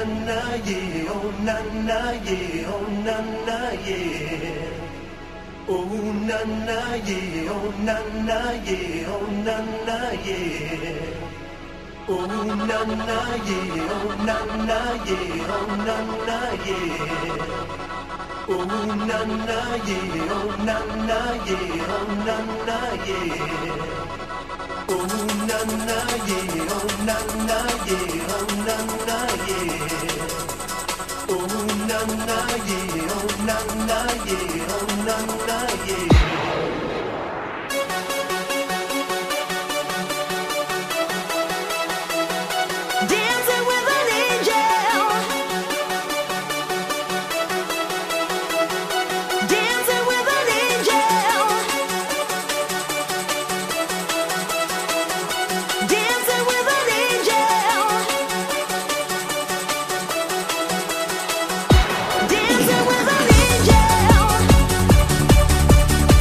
na yeah, oh na na yeah, oh na na yeah. Oh na na yeah, oh na na yeah, oh na na yeah. Oh na na yeah, oh na na yeah, oh na na yeah. Oh na na yeah, oh na na yeah, oh na na yeah. Oh na na yeah, oh na na yeah, oh na na yeah. Oh na na yeah, oh na na yeah, oh na na yeah. Dancing with an angel.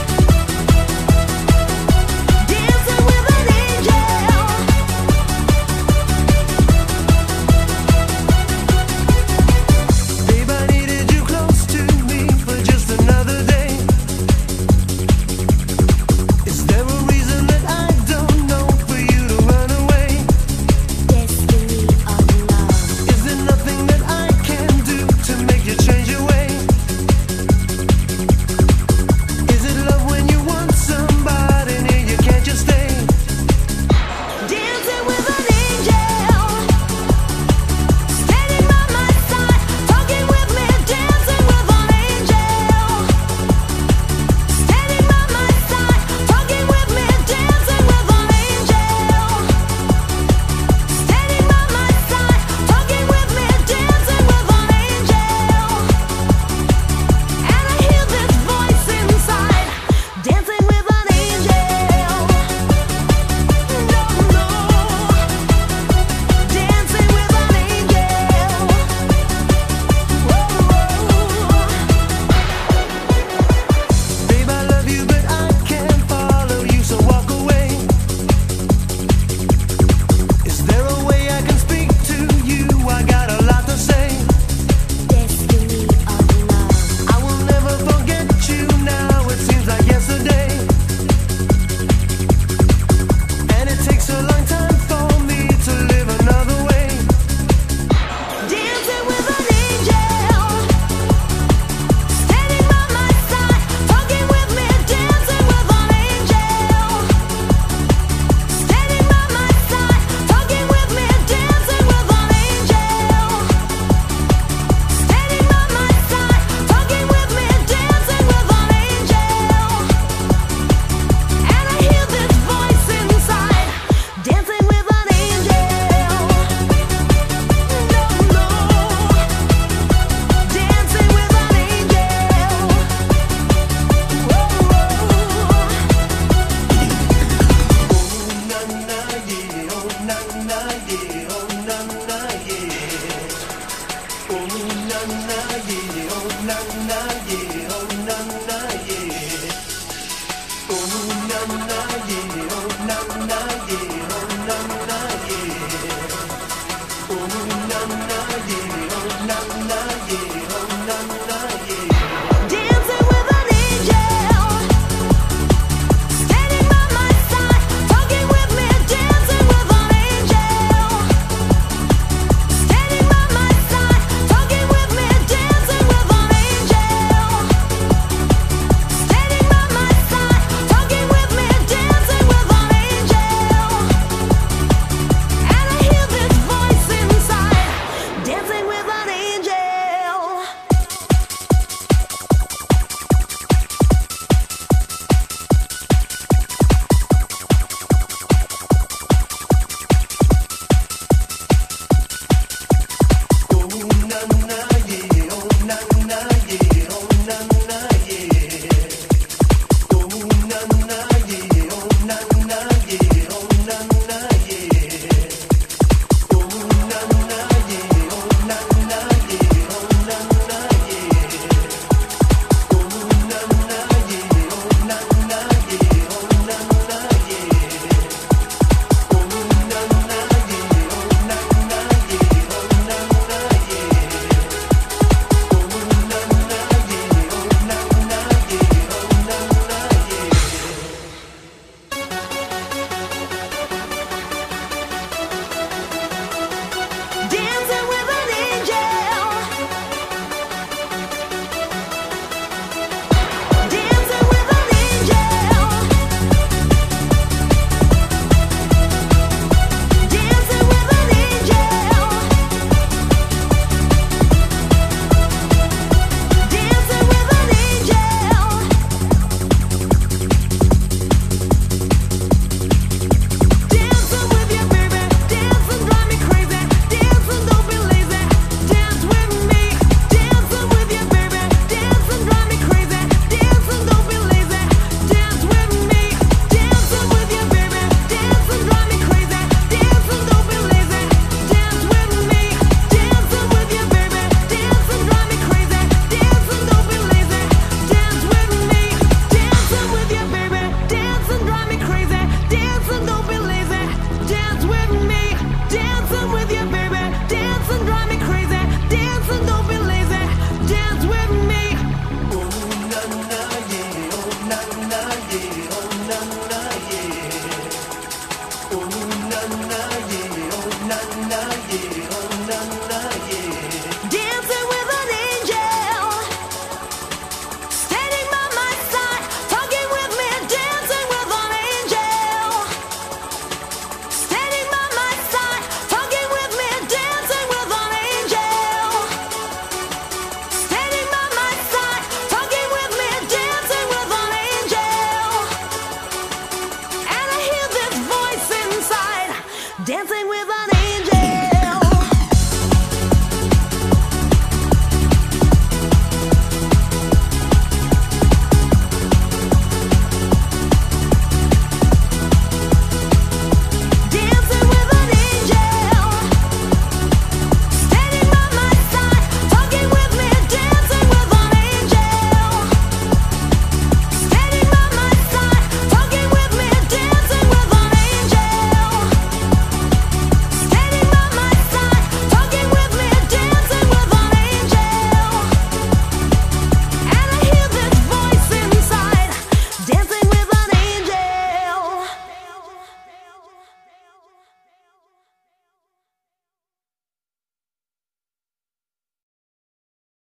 na yeah, oh na na yeah, oh na na yeah. Dancing with an angel, standing by my side, talking with me, dancing with an angel. Standing by my side, talking with me, dancing with an angel. Standing by my side, talking with me, dancing with an angel. And I hear this voice inside, dancing with an angel.